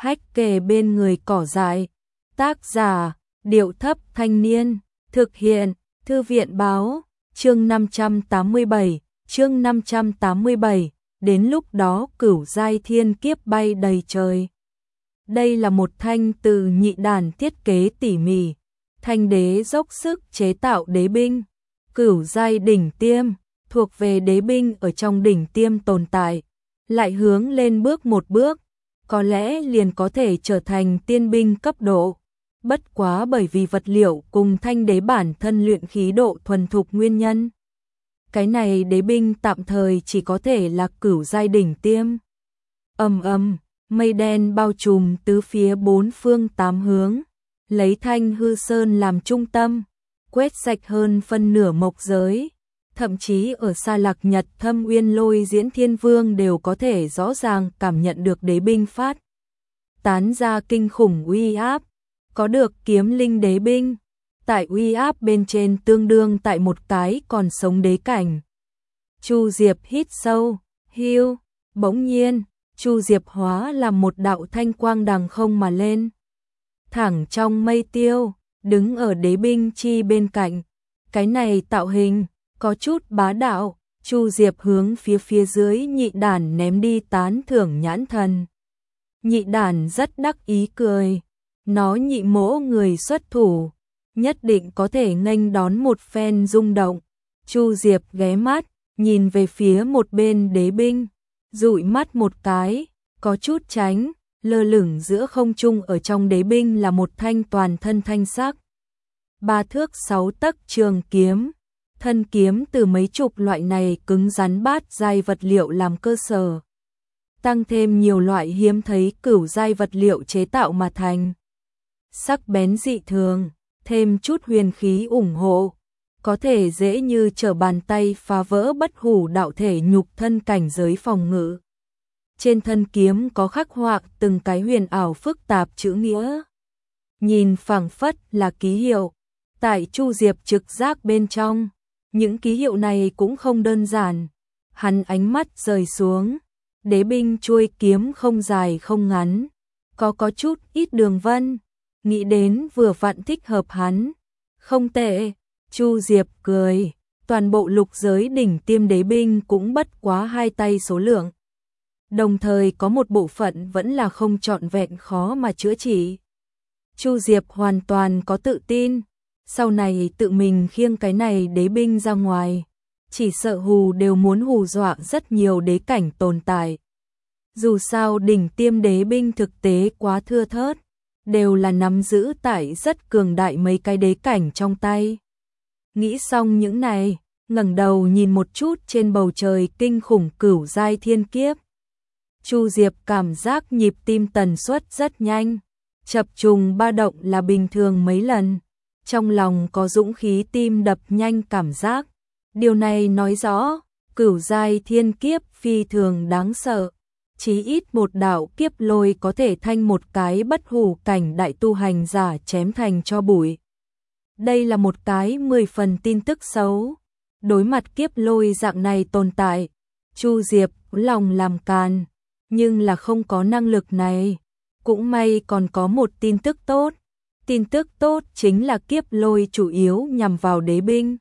hách kề bên người cỏ dại. Tác giả, Điệu Thấp Thanh Niên, thực hiện, Thư viện Báo, chương 587, đến lúc đó cửu giai thiên kiếp bay đầy trời. Đây là một thanh từ nhị đàn thiết kế tỉ mỉ, thanh đế dốc sức chế tạo đế binh, cửu giai đỉnh tiêm, thuộc về đế binh ở trong đỉnh tiêm tồn tại, lại hướng lên bước một bước, có lẽ liền có thể trở thành tiên binh cấp độ. Bất quá bởi vì vật liệu cùng thanh đế bản thân luyện khí độ thuần thục nguyên nhân. Cái này đế binh tạm thời chỉ có thể là cửu giai đỉnh tiêm. Mây đen bao trùm tứ phía bốn phương tám hướng, lấy Thanh Hư Sơn làm trung tâm, quét sạch hơn phân nửa mộc giới. Thậm chí ở xa Lạc Nhật Thâm Uyên Lôi Diễn Thiên Vương đều có thể rõ ràng cảm nhận được đế binh phát tán ra kinh khủng uy áp. Có được kiếm linh đế binh, tại uy áp bên trên tương đương tại một cái còn sống đế cảnh. Chu Diệp hít sâu, hưu, bỗng nhiên, Chu Diệp hóa làm một đạo thanh quang đằng không mà lên. Thẳng trong mây tiêu, đứng ở đế binh chi bên cạnh. Cái này tạo hình, có chút bá đạo, Chu Diệp hướng phía dưới nhị đàn ném đi tán thưởng nhãn thần. Nhị đàn rất đắc ý cười. Nó nhị mỗ người xuất thủ, nhất định có thể nghênh đón một phen rung động. Chu Diệp ghé mắt, nhìn về phía một bên đế binh, dụi mắt một cái, có chút tránh, lơ lửng giữa không trung ở trong đế binh là một thanh toàn thân thanh sắc. 3 thước 6 tấc trường kiếm, thân kiếm từ mấy chục loại này cứng rắn bát giai vật liệu làm cơ sở. Tăng thêm nhiều loại hiếm thấy cửu giai vật liệu chế tạo mà thành. Sắc bén dị thường, thêm chút huyền khí ủng hộ, có thể dễ như trở bàn tay phá vỡ bất hủ đạo thể nhục thân cảnh giới phòng ngự. Trên thân kiếm có khắc họa từng cái huyền ảo phức tạp chữ nghĩa. Nhìn phảng phất là ký hiệu, tại Chu Diệp trực giác bên trong, những ký hiệu này cũng không đơn giản. Hắn ánh mắt rời xuống, đế binh chuôi kiếm không dài không ngắn, có chút ít đường vân. Nghĩ đến vừa vặn thích hợp hắn. Không tệ, Chu Diệp cười, toàn bộ lục giới đỉnh tiêm đế binh cũng bất quá 2 tay số lượng. Đồng thời có một bộ phận vẫn là không trọn vẹn khó mà chữa trị. Chu Diệp hoàn toàn có tự tin, sau này tự mình khiêng cái này đế binh ra ngoài, chỉ sợ hù đều muốn hù dọa rất nhiều đế cảnh tồn tại. Dù sao đỉnh tiêm đế binh thực tế quá thưa thớt, đều là nắm giữ tại rất cường đại mấy cái đế cảnh trong tay. Nghĩ xong những này, ngẩng đầu nhìn một chút trên bầu trời kinh khủng cửu giai thiên kiếp. Chu Diệp cảm giác nhịp tim tần suất rất nhanh, chập trùng ba động là bình thường mấy lần, trong lòng có dũng khí tim đập nhanh cảm giác. Điều này nói rõ, cửu giai thiên kiếp phi thường đáng sợ. Chí ít một đạo kiếp lôi có thể thanh một cái bất hủ cảnh đại tu hành giả chém thành cho bụi. Đây là một cái 10 phần tin tức xấu. Đối mặt kiếp lôi dạng này tồn tại, Chu Diệp lòng làm càn, nhưng là không có năng lực này. Cũng may còn có một tin tức tốt. Tin tức tốt chính là kiếp lôi chủ yếu nhằm vào đế binh,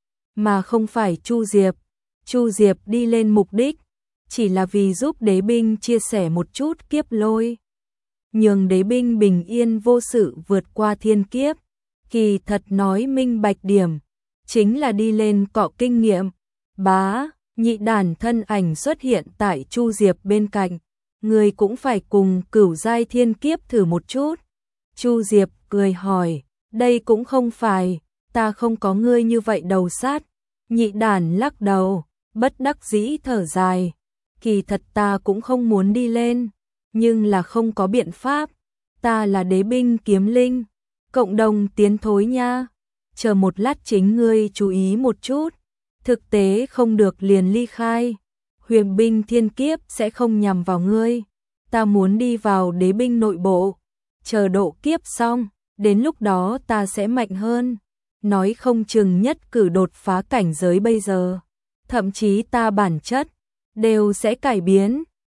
mà không phải Chu Diệp. Chu Diệp đi lên mục đích chỉ là vì giúp đế binh chia sẻ một chút kiếp lôi, nhường đế binh bình yên vô sự vượt qua thiên kiếp. Kỳ thật nói minh bạch điểm, chính là đi lên cọ kinh nghiệm. Bá, nhị đàn thân ảnh xuất hiện tại Chu Diệp bên cạnh, người cũng phải cùng cửu giai thiên kiếp thử một chút. Chu Diệp cười hỏi, đây cũng không phải, ta không có ngươi như vậy đầu sát. Nhị đàn lắc đầu, bất đắc dĩ thở dài. Kỳ thật ta cũng không muốn đi lên, nhưng là không có biện pháp. Ta là đế binh kiếm linh, cộng đồng tiến thối nha. Chờ một lát chính ngươi chú ý một chút, thực tế không được liền ly khai. Huyền binh thiên kiếp sẽ không nhằm vào ngươi. Ta muốn đi vào đế binh nội bộ, chờ độ kiếp xong, đến lúc đó ta sẽ mạnh hơn. Nói không chừng nhất cử đột phá cảnh giới bây giờ, thậm chí ta bản chất đều sẽ cải biến.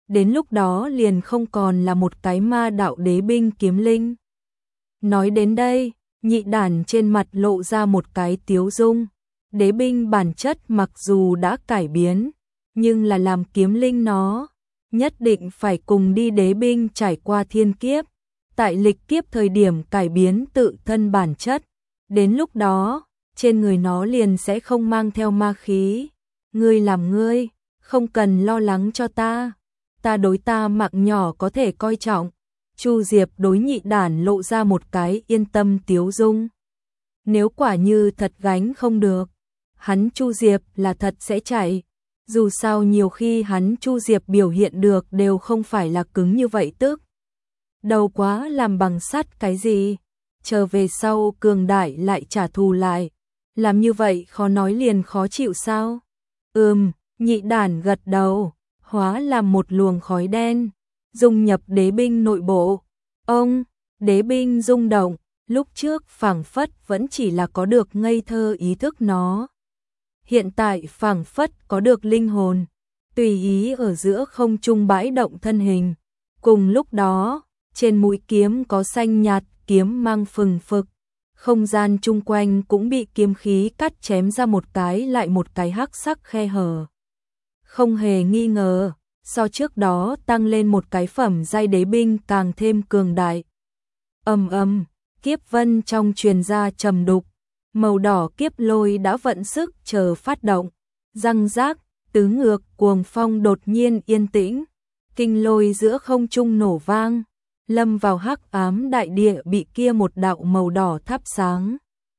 đến lúc đó liền không còn là một cái ma đạo đế binh kiếm linh. Nói đến đây, Nhị Đản trên mặt lộ ra một cái tiếu dung. Đế binh bản chất mặc dù đã cải biến, nhưng là làm kiếm linh nó nhất định phải cùng đi đế binh trải qua thiên kiếp, tại lịch kiếp thời điểm cải biến tự thân bản chất, đến lúc đó, trên người nó liền sẽ không mang theo ma khí. Ngươi làm ngươi, không cần lo lắng cho ta đối ta mạng nhỏ có thể coi trọng. Chu Diệp đối Nhị Đản lộ ra một cái yên tâm tiếu dung. Nếu quả như thật gánh không được, hắn Chu Diệp là thật sẽ chạy. Dù sao nhiều khi hắn Chu Diệp biểu hiện được đều không phải là cứng như vậy tức. Đầu quá làm bằng sắt cái gì, chờ về sau cường đại lại trả thù lại. Làm như vậy khó nói liền khó chịu sao? Nhị Đản gật đầu, hóa làm một luồng khói đen, dung nhập đế binh nội bộ. Đế binh rung động, lúc trước phảng phất vẫn chỉ là có được ngây thơ ý thức nó. Hiện tại phảng phất có được linh hồn, tùy ý ở giữa không trung bãi động thân hình. Cùng lúc đó, trên mũi kiếm có xanh nhạt kiếm mang phừng phực, không gian chung quanh cũng bị kiếm khí cắt chém ra một cái lại một cái hắc sắc khe hở. Không hề nghi ngờ, so trước đó tăng lên một cái phẩm giai đế binh càng thêm cường đại. Kiếp vân trong truyền ra trầm đục, màu đỏ kiếp lôi đã vận sức chờ phát động, răng rác, tứ ngược, cuồng phong đột nhiên yên tĩnh, kinh lôi giữa không trung nổ vang, lâm vào hắc ám đại địa bị kia một đạo màu đỏ thắp sáng,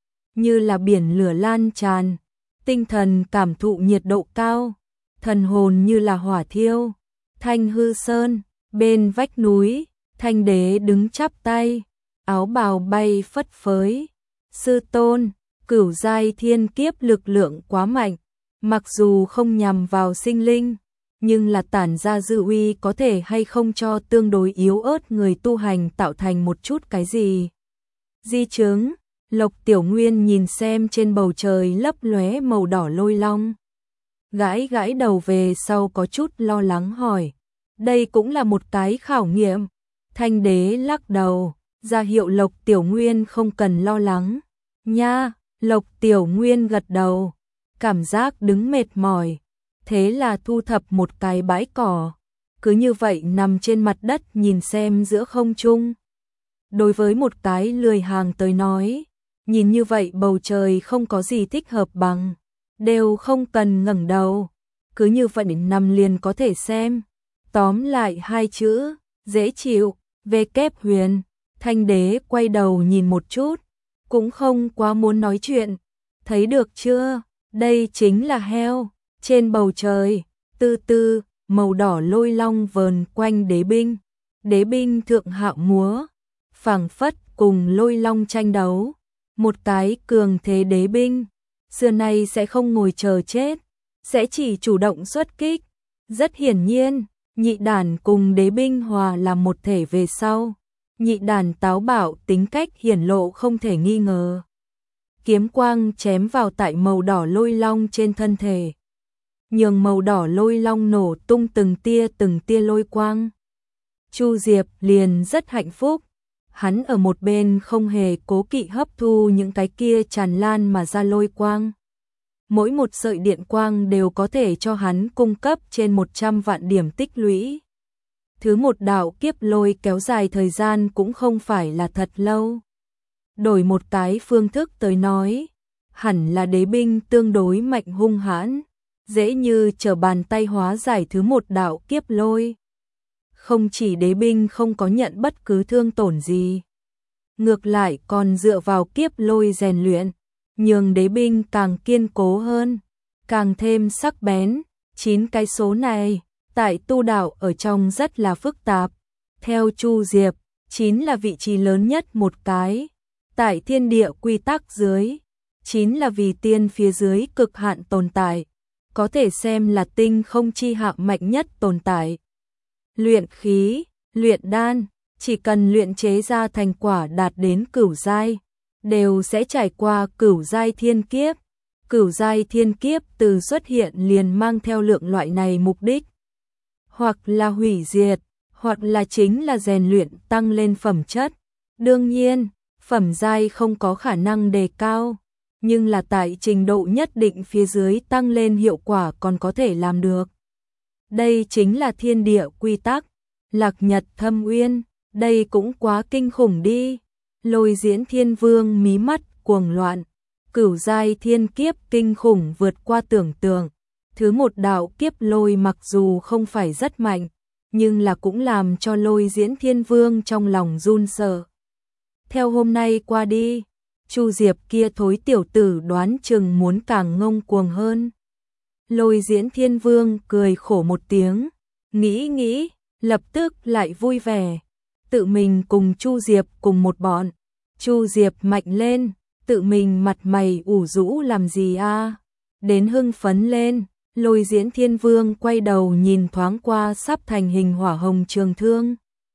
như là biển lửa lan tràn, tinh thần cảm thụ nhiệt độ cao, thần hồn như là hỏa thiêu. Thanh Hư Sơn, bên vách núi, Thanh Đế đứng chắp tay, áo bào bay phất phới. Sư tôn, cửu giai thiên kiếp lực lượng quá mạnh, mặc dù không nhằm vào sinh linh, nhưng là tản ra dư uy có thể hay không cho tương đối yếu ớt người tu hành tạo thành một chút cái gì. Di chứng, Lộc Tiểu Nguyên nhìn xem trên bầu trời lấp lóe màu đỏ lôi long. Gãi gãi đầu về sau có chút lo lắng hỏi. Đây cũng là một cái khảo nghiệm. Thanh Đế lắc đầu, ra hiệu Lộc Tiểu Nguyên không cần lo lắng. Nha, Lộc Tiểu Nguyên gật đầu, cảm giác đứng mệt mỏi. Thế là thu thập một cái bãi cỏ, cứ như vậy nằm trên mặt đất nhìn xem giữa không trung. Đối với một cái lười hàng tới nói, nhìn như vậy bầu trời không có gì thích hợp bằng, đều không cần ngẩng đầu, cứ như vậy nằm liền có thể xem. Tóm lại hai chữ, dễ chịu, về kép huyền. Thanh Đế quay đầu nhìn một chút, cũng không quá muốn nói chuyện. Thấy được chưa, đây chính là heo. Trên bầu trời, từ từ, màu đỏ lôi long vờn quanh đế binh. Đế binh thượng hạo múa, phảng phất cùng lôi long tranh đấu. Một cái cường thế đế binh, xưa nay sẽ không ngồi chờ chết, sẽ chỉ chủ động xuất kích. Rất hiển nhiên, Nhị Đản cùng đế binh hòa làm một thể về sau. Nhị Đản táo bạo tính cách hiển lộ không thể nghi ngờ. Kiếm quang chém vào tại màu đỏ lôi long trên thân thể, nhường màu đỏ lôi long nổ tung từng tia lôi quang. Chu Diệp liền rất hạnh phúc, hắn ở một bên không hề cố kỵ hấp thu những cái kia tràn lan mà ra lôi quang. Mỗi một sợi điện quang đều có thể cho hắn cung cấp trên 100 vạn điểm tích lũy. Thứ một đạo kiếp lôi kéo dài thời gian cũng không phải là thật lâu. Đổi một cái phương thức tới nói, hẳn là đế binh tương đối mạnh hung hãn, dễ như trở bàn tay hóa giải thứ một đạo kiếp lôi. Không chỉ đế binh không có nhận bất cứ thương tổn gì, ngược lại còn dựa vào kiếp lôi rèn luyện, nhường đế binh càng kiên cố hơn, càng thêm sắc bén. 9 cái số này, tại tu đạo ở trong rất là phức tạp. Theo Chu Diệp, 9 là vị trí lớn nhất một cái. Tại thiên địa quy tắc dưới, 9 là vì tiên phía dưới cực hạn tồn tại, có thể xem là tinh không chi hạng mạnh nhất tồn tại. Luyện khí, luyện đan, chỉ cần luyện chế ra thành quả đạt đến cửu giai, đều sẽ trải qua cửu giai thiên kiếp. Cửu giai thiên kiếp từ xuất hiện liền mang theo lượng loại này mục đích. hoặc là hủy diệt, hoặc là chính là rèn luyện tăng lên phẩm chất. Đương nhiên, phẩm giai không có khả năng đề cao, nhưng là tại trình độ nhất định phía dưới tăng lên hiệu quả còn có thể làm được. Đây chính là thiên địa quy tắc, Lạc Nhật Thâm Uyên, đây cũng quá kinh khủng đi. Lôi Diễn Thiên Vương mí mắt cuồng loạn, cửu giai thiên kiếp kinh khủng vượt qua tưởng tượng. Thứ một đạo kiếp lôi mặc dù không phải rất mạnh, nhưng là cũng làm cho Lôi Diễn Thiên Vương trong lòng run sợ. Theo hôm nay qua đi, Chu Diệp kia thối tiểu tử đoán chừng muốn càng ngông cuồng hơn. Lôi Diễn Thiên Vương cười khổ một tiếng, nghĩ, lập tức lại vui vẻ. Tự mình cùng Chu Diệp cùng một bọn. Chu Diệp mạnh lên, tự mình mặt mày ủ rũ làm gì a? Đến hưng phấn lên, Lôi Diễn Thiên Vương quay đầu nhìn thoáng qua sắp thành hình hỏa hồng trường thương.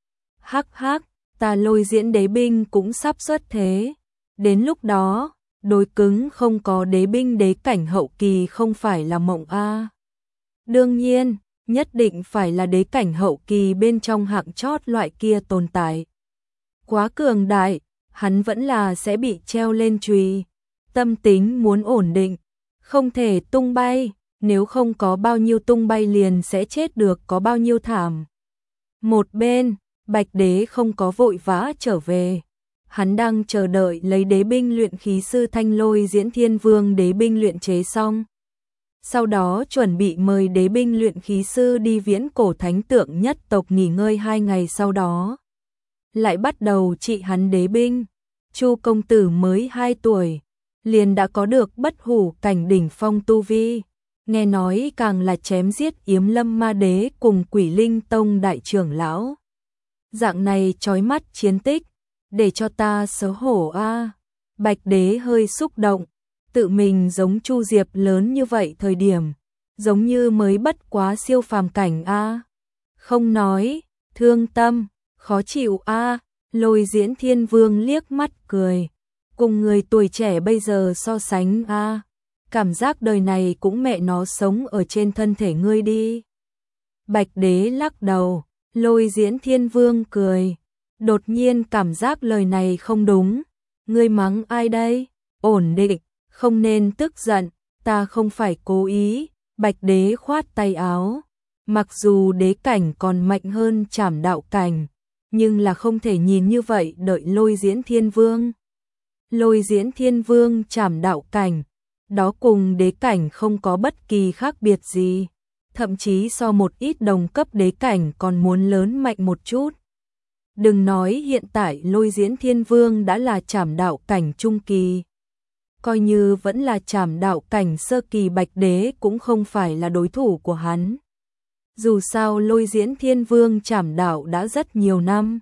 Hắc hắc, ta Lôi Diễn đế binh cũng sắp xuất thế. Đến lúc đó, đối cứng không có đế binh đế cảnh hậu kỳ không phải là mộng a. Đương nhiên, nhất định phải là đế cảnh hậu kỳ bên trong hạng chót loại kia tồn tại. Quá cường đại, hắn vẫn là sẽ bị treo lên chùy. Tâm tính muốn ổn định, không thể tung bay, nếu không có bao nhiêu tung bay liền sẽ chết được có bao nhiêu thảm. Một bên, Bạch Đế không có vội vã trở về. Hắn đang chờ đợi lấy đế binh luyện khí sư Thanh Lôi Diễn Thiên Vương đế binh luyện chế xong. Sau đó chuẩn bị mời đế binh luyện khí sư đi Viễn Cổ Thánh Tượng nhất tộc nghỉ ngơi 2 ngày sau đó. Lại bắt đầu trị hắn đế binh. Chu công tử mới 2 tuổi, liền đã có được bất hủ cảnh đỉnh phong tu vi. Nghe nói càng là chém giết Yếm Lâm Ma Đế cùng Quỷ Linh Tông đại trưởng lão. Dạng này chói mắt chiến tích, để cho ta xấu hổ a. Bạch Đế hơi xúc động, tự mình giống Chu Diệp lớn như vậy thời điểm, giống như mới bất quá siêu phàm cảnh a. Không nói, thương tâm, khó chịu a. Lôi Diễn Thiên Vương liếc mắt cười, cùng người tuổi trẻ bây giờ so sánh a, cảm giác đời này cũng mẹ nó sống ở trên thân thể ngươi đi. Bạch Đế lắc đầu, Lôi Diễn Thiên Vương cười, đột nhiên cảm giác lời này không đúng. Ngươi mắng ai đây? Ổn định, không nên tức giận, ta không phải cố ý. Bạch Đế khoát tay áo, mặc dù đế cảnh còn mạnh hơn Trảm Đạo cảnh, nhưng là không thể nhìn như vậy đợi Lôi Diễn Thiên Vương. Lôi Diễn Thiên Vương Trảm Đạo cảnh, đó cùng đế cảnh không có bất kỳ khác biệt gì, thậm chí so một ít đồng cấp đế cảnh còn muốn lớn mạnh một chút. Đừng nói hiện tại Lôi Diễn Thiên Vương đã là Trảm Đạo cảnh trung kỳ, coi như vẫn là Trảm Đạo cảnh sơ kỳ, Bạch Đế cũng không phải là đối thủ của hắn. Dù sao Lôi Diễn Thiên Vương Trảm Đạo đã rất nhiều năm,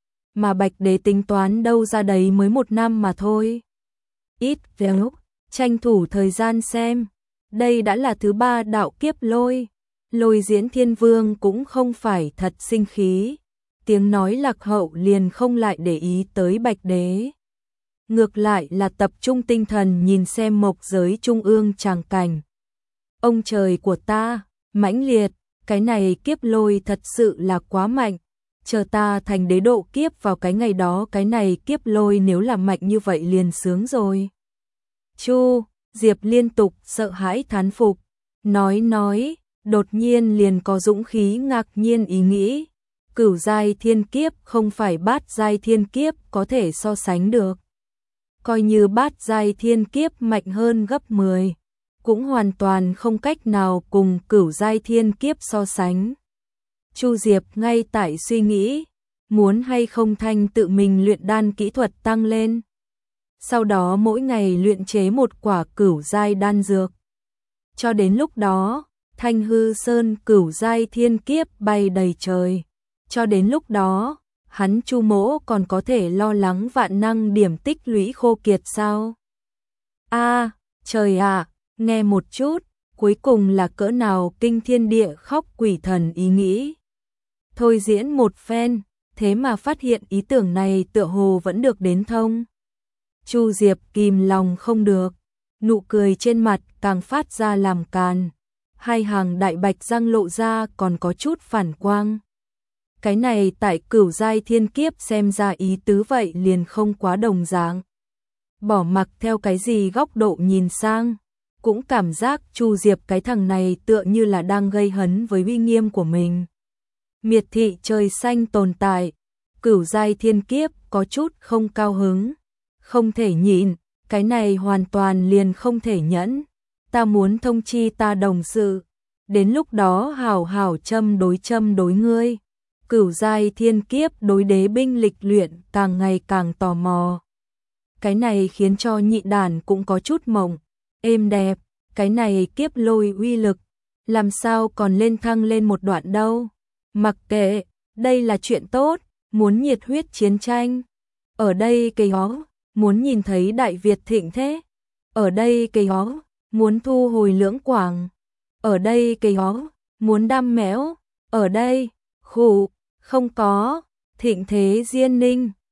mà Bạch Đế tính toán đâu ra đấy mới 1 năm mà thôi. Ít lúc, tranh thủ thời gian xem, đây đã là thứ 3 đạo kiếp lôi. Lôi Diễn Thiên Vương cũng không phải thật sinh khí, tiếng nói lạc hậu liền không lại để ý tới Bạch Đế. Ngược lại là tập trung tinh thần nhìn xem mộc giới trung ương tràng cảnh. Ông trời của ta, mãnh liệt, cái này kiếp lôi thật sự là quá mạnh. Chờ ta thành đế độ kiếp vào cái ngày đó, cái này kiếp lôi nếu là mạnh như vậy liền sướng rồi. Chu Diệp liên tục sợ hãi thán phục, nói, đột nhiên liền có dũng khí ngạc nhiên ý nghĩ. Cửu giai thiên kiếp không phải bát giai thiên kiếp có thể so sánh được. Coi như bát giai thiên kiếp mạnh hơn gấp 10, cũng hoàn toàn không cách nào cùng cửu giai thiên kiếp so sánh. Chu Diệp ngay tại suy nghĩ, muốn hay không Thanh tự mình luyện đan kỹ thuật tăng lên. Sau đó mỗi ngày luyện chế một quả cửu giai đan dược. Cho đến lúc đó, Thanh Hư Sơn cửu giai thiên kiếp bay đầy trời. Cho đến lúc đó, hắn Chu Mỗ còn có thể lo lắng vạn năng điểm tích lũy khô kiệt sao? A, trời ạ, nghe một chút, cuối cùng là cỡ nào kinh thiên địa khóc quỷ thần ý nghĩ. Thôi diễn một phen, thế mà phát hiện ý tưởng này tựa hồ vẫn được đến thông. Chu Diệp kìm lòng không được, nụ cười trên mặt càng phát ra làm càn. hai hàng đại bạch răng lộ ra còn có chút phản quang. Cái này tại Cửu giai thiên kiếp xem ra ý tứ vậy liền không quá đồng dạng. Bỏ mặc theo cái gì góc độ nhìn sang, cũng cảm giác Chu Diệp cái thằng này tựa như là đang gây hấn với uy nghiêm của mình. Miệt thị trời xanh tồn tại, Cửu giai thiên kiếp có chút không cao hứng, không thể nhịn, cái này hoàn toàn liền không thể nhẫn. Ta muốn thông chi ta đồng sự, đến lúc đó hảo hảo châm đối ngươi. Cửu giai thiên kiếp đối đế binh lịch luyện càng ngày càng tò mò. Cái này khiến cho nhị đàn cũng có chút mộng, êm đẹp, cái này kiếp lôi uy lực, làm sao còn lên thăng lên một đoạn đâu. Mặc kệ, đây là chuyện tốt, muốn nhiệt huyết chiến tranh. Ở đây cây hó, muốn nhìn thấy Đại Việt thịnh thế. Ở đây cây hó, muốn thu hồi Lưỡng Quảng. Ở đây cây hó, muốn đam mẽo. Ở đây, khụ, không có, thịnh thế Diên Ninh.